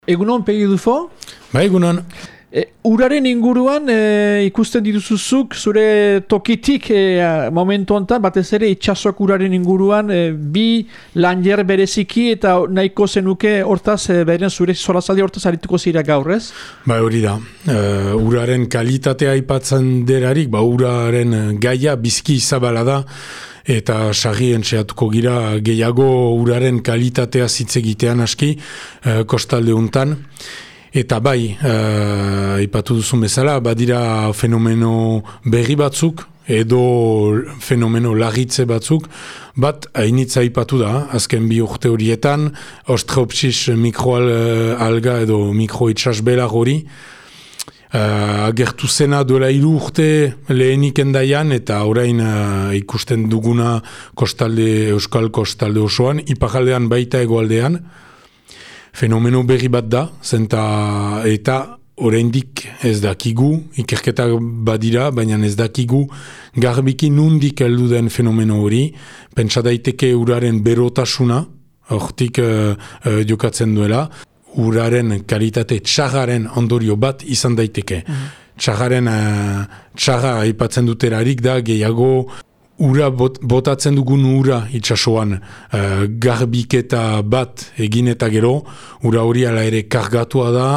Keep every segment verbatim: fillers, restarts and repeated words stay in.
Egunon, Pegi Dufo? Ba, egunon. E, uraren inguruan e, ikusten dituzuzuk zure tokitik e, momentu honetan, batez ere itxasok uraren inguruan e, bi langer bereziki eta nahiko zenuke hortaz, e, beren zure solazaldi hortaz arituko zira gaur, ez? Ba, hori da. Uh, uraren kalitatea aipatzen derarik, ba, uraren gaia bizki izabala da, eta sarrien sehatuko gira gehiago uraren kalitatea zitzegitean aski uh, kostalde untan. Eta bai, uh, ipatu duzun bezala, badira fenomeno berri batzuk, edo fenomeno lagitze batzuk, bat hainitza ipatu da, azken bi urte horietan, Ostreopsis mikroalga edo mikroitsasbelar hori, Uh, agertu zena duela hiru urte lehenik endaian eta orain uh, ikusten duguna kostalde, euskal kostalde osoan, iparaldean baita hegoaldean. Fenomeno berri bat da, zenta eta oraindik ez dakigu, ikerketak badira, baina ez dakigu garbiki nundik heldu den fenomeno hori, pentsa daiteke uraren berotasuna, hortik uh, uh, jokatzen duela, uraren kalitate txarraren ondorio bat izan daiteke. Mm-hmm. Txarraren uh, txarra aipatzen duterarik da gehiago ura bot, botatzen dugun ura itsasoan uh, garbiketa bat egin eta gero, ura hori ala ere kargatua da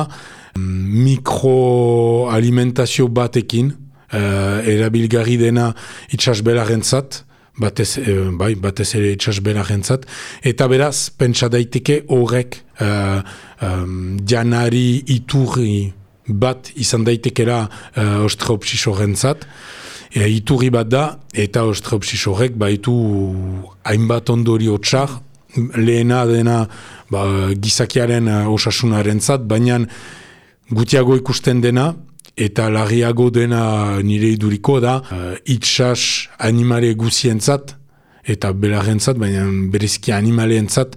mikroalimentazio batekin, uh, erabilgarri dena itsasbelarentzat, batez, eh, bai, batez ere itsasbelarentzat, eta beraz, pentsa daiteke horrek uh, um, janari iturri bat izan daitekera uh, Ostreopsis horrentzat. E, iturri bat da, eta Ostreopsis horrek baitu hainbat ondorio txar, lehena dena ba, gizakiaren uh, osasunarentzat, baina gutiago ikusten dena, eta larriago dena nire iduriko da, uh, itsas animale guzientzat, eta belarrentzat, baina berezki animaleentzat,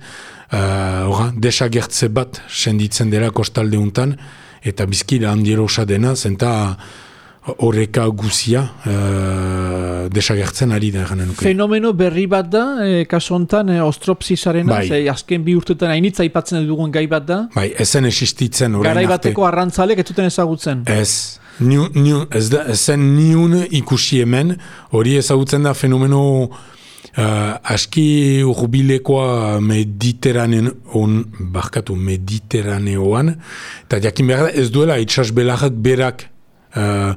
uh, desagertze bat senditzen dela kostalde untan, eta bizkila handierosa dena, zenta horreka guzia uh, desagertzen ari da gana nuke. Fenomeno berri bat da, e, kaso honetan, e, Ostreopsisaren, bai. Azken bi urtetan hainitza aipatzen dugun gai bat da. Bai, ezen existitzen orain arte. Garai bateko arrantzalek ez zuten ezagutzen. Ez, niu, niu, ez da, ezen niun ikusi hemen, hori ezagutzen da fenomeno uh, aski urbilekoa mediterraneoan, barkatu mediterraneoan, eta jakin behar da ez duela itsasbelarrak berak Uh,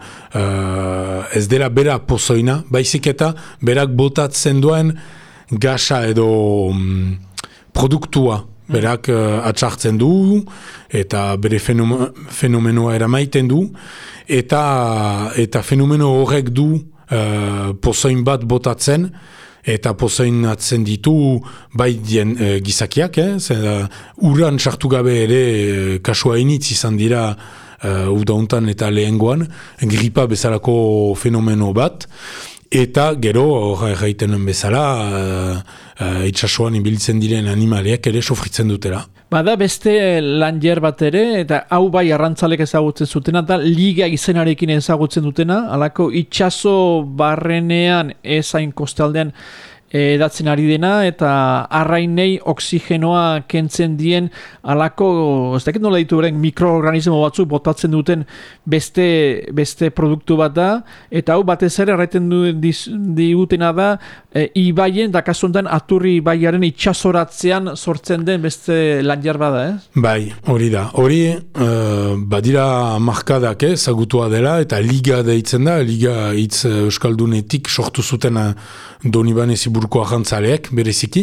uh, ez dela bera pozoina, baizik eta berak botatzen duen gasa edo um, produktua berak uh, atxartzen du eta bere fenomeno, fenomenoa eramaiten du eta, eta fenomeno horrek du uh, pozoin bat botatzen eta pozoinatzen ditu bai dien uh, gizakiak, eh? Zer, uh, uran sartu gabe ere uh, kasua initz izan dira Uh, udauntan eta lehengoan, gripa bezalako fenomeno bat, eta gero, erraitenen bezala, uh, uh, itsasoan ibiltzen diren animaleak ere sofritzen dutela. Bada beste langer bat ere, eta hau bai arrantzalek ezagutzen zutena, eta liga izenarekin ezagutzen dutena, alako itsaso barrenean ezain kostaldean edatzen ari dena, eta arrainei oksigenoa kentzen dien alako, ez dakit nola ditu beren mikroorganismo batzuk botatzen duten beste, beste produktu bat da, eta hau batez ere erraiten du, digutena da e, ibaien, da kasu honetan Aturri ibaiaren itsasoratzean sortzen den beste langer bada, eh? Bai, hori da. Hori uh, badira markadak ezagutua dela, eta liga deitzen da, liga hitz euskaldunetik sortu zuten uh, Donibane Ziburuko ajantzaleek bereziki,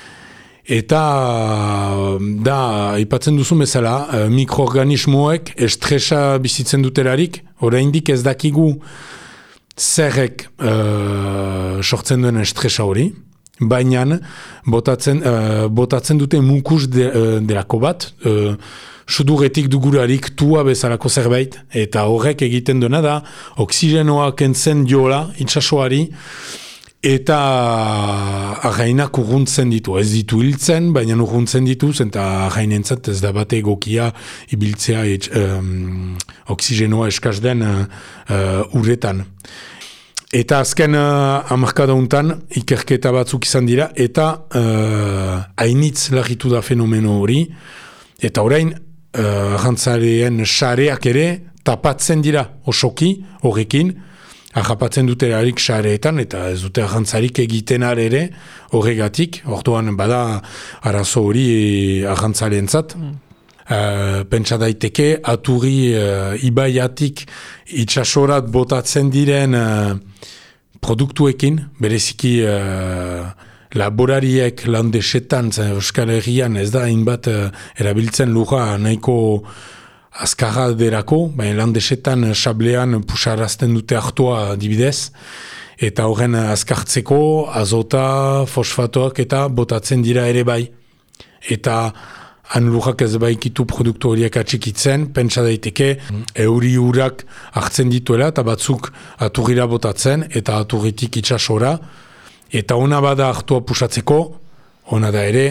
eta da, aipatzen duzu bezala, mikroorganismoek estresa bizitzen dutelarik, oraindik ez dakigu zerrek uh, sortzen duen estresa hori, baina botatzen, uh, botatzen dute mukus de, uh, delako bat, uh, suduretik dugurarik tua bezalako zerbait, eta horrek egiten duena da, oksigenoa kentzen diola itsasoari, eta arrainak urruntzen ditu. Ez ditu hiltzen, baina urruntzen ditu, eta arrainentzat ez da bate egokia ibiltzea et, um, oksigenoa eskaz den uh, uh, uretan. Eta azken uh, amarkada untan ikerketa batzuk izan dira, eta uh, hainitz larritu da fenomeno hori, eta orain uh, arrantzareen sareak ere tapatzen dira osoki horrekin, ahapatzen dute erarik sareetan, eta ez dute arrantzarik egiten ere horregatik, orduan bada arazo hori arrantzareentzat. Mm. Uh, pentsa daiteke, aturi uh, ibaiatik itxasorat botatzen diren uh, produktuekin, bereziki uh, laborariek landesetan, Euskal Herrian ez da hainbat uh, erabiltzen lura nahiko azkarra derako, baina landesetan sablean pusarazten dute hartua dibidez, eta horren azkartzeko azota, fosfatoak eta botatzen dira ere bai. Eta han lurrak ez baikitu produktu horiek atxikitzen, pentsa daiteke euri urak hartzen dituela eta batzuk aturira botatzen eta aturritik itxasora. Eta ona bada hartua pusatzeko, ona da ere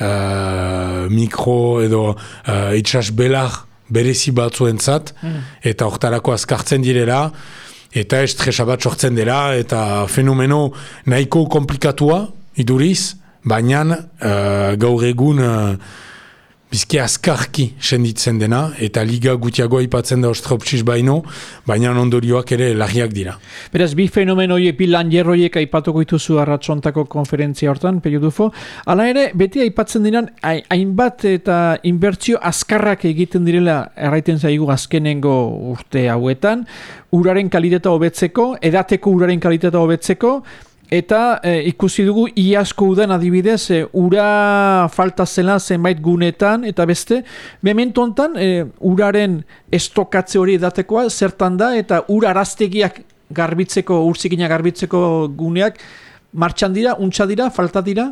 uh, mikro edo uh, itxas belar berezi batzuentzat, mm. eta hortarako azkartzen direla, eta estresa bat sortzen dela, eta fenomeno nahiko komplikatua, iduriz, baina uh, gaur egun uh, bizki azkarki senditzen dena, eta liga gutiago aipatzen da ostropsis baino, baina ondorioak ere larriak dira. Beraz, bi fenomeno horiek, bi lanjer horiek aipatuko dituzu arratsontako konferentzia hortan, Pello Dufo. Hala ere, beti aipatzen diran, hainbat eta inbertsio azkarrak egiten direla erraiten zaigu azkenengo urte hauetan, uraren kalitatea hobetzeko, edateko uraren kalitatea hobetzeko, eta e, ikusi dugu iazko udan adibidez, e, ura falta zela zenbait gunetan, eta beste, memento hontan e, uraren estokatze hori edatekoa zertan da, eta ura araztegiak garbitzeko, urzikina garbitzeko guneak, martxan dira, untxa dira, falta dira?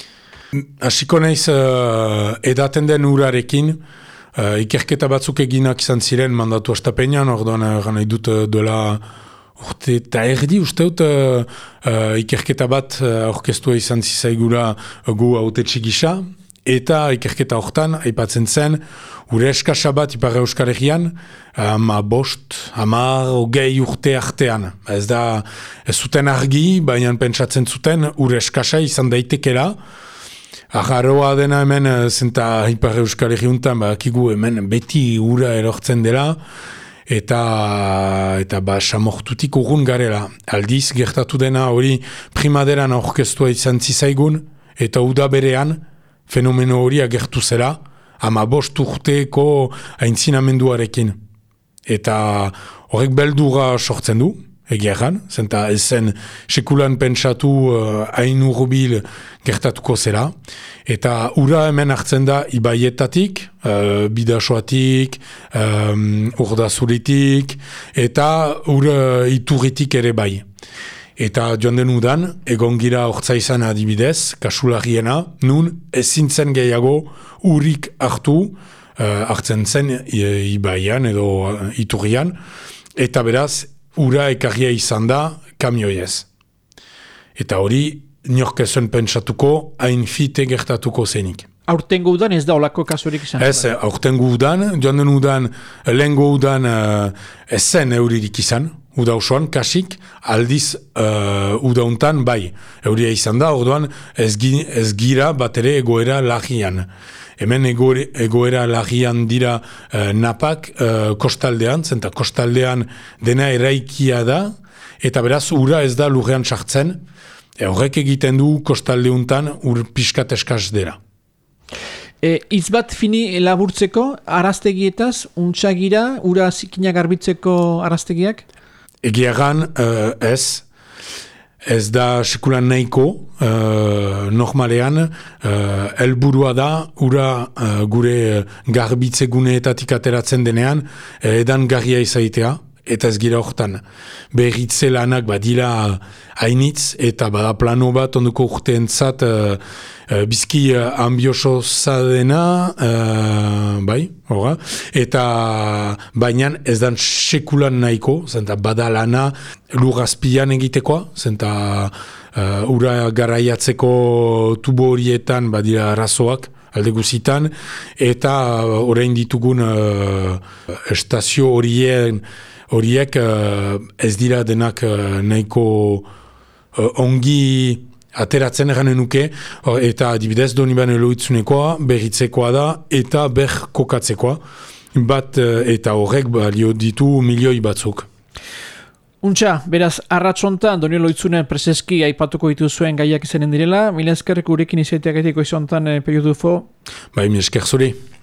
Hasiko naiz uh, edaten den urarekin, uh, ikerketa batzuk eginak izan ziren mandatu astapenean, orduan uh, nahi dut uh, dola urte eta erdi usteut uh, uh, ikerketa bat uh, orkestua izan zizaigura uh, gu autetxe gisa, eta ikerketa hortan aipatzen zen ure eskasa bat Ipar Euskal Herrian ama bost, hamar, hogei urte artean. Ez da, ez zuten argi, baina pentsatzen zuten ure eskasa izan daitekela. Agarroa dena hemen zenta Ipar Euskal Herriuntan, bakigu hemen beti ura erortzen dela, eta eta ba samortutik urrun garela. Aldiz gertatu dena hori primaderan orkestua izan zizaigun, eta uda berean fenomeno hori agertu zela, ama bost urteko aintzinamenduarekin. Eta horrek beldura sortzen du, egia erran, zenta ezen sekulan pentsatu hain uh, urbil gertatuko zela, eta ura hemen hartzen da ibaietatik, uh, bidasoatik, um, urdazuritik, eta ura iturritik ere bai. Eta joan den udan, egon gira hortza izan adibidez, kasulariena, nun ezin zen gehiago urik hartu, uh, hartzen zen ibaian edo uh, iturrian, eta beraz, ura ekarria izan da kamioiez. Eta hori, niork ezen pentsatuko, hain fite gertatuko zenik. Aurtengo udan ez da olako kasurik izan? Ez, aurtengo udan, joan den udan, lehengo udan uh, ez zen euririk izan, uda osoan, kasik, aldiz uh, uda untan, bai, euria izan da, orduan ez, gi, ez gira bat ere egoera lagian. Hemen egoera, egoera lagian dira uh, napak uh, kostaldean, zenta kostaldean dena eraikia da, eta beraz ura ez da lurrean sartzen, e, horrek egiten du kostaldeuntan ur pixkat eskaz dela. E, Itz bat fini laburtzeko, araztegietaz, untxagira, ura zikina garbitzeko araztegiak? Egiagan uh, ez, ez da sekulan nahiko, uh, normalean, uh, helburua da, ura uh, gure garbitze guneetatik ateratzen denean, edan garria izaitea, eta ez gira hortan. Berritze lanak badila hainitz, eta bada plano bat onduko urteentzat uh, uh, bizki uh, ambioso zadena, uh, bai, horra, eta baina ez dan sekulan nahiko, zenta bada lana lur azpian egitekoa, zenta uh, ura garaiatzeko tubo horietan badira arazoak, alde guzitan, eta orain ditugun uh, estazio horien horiek uh, ez dira denak uh, nahiko uh, ongi ateratzen eranen nuke, eta adibidez Donibane Loitzunekoa, berritzekoa da, eta ber kokatzekoa, bat eta horrek balio ditu milioi batzuk. Untxa, beraz, arratsontan Donibane Loitzune preseski aipatuko dituzuen gaiak izanen direla, mila eskerrek gurekin izaiteak etiko izontan eh, periodu fo. Bai, mila esker zure.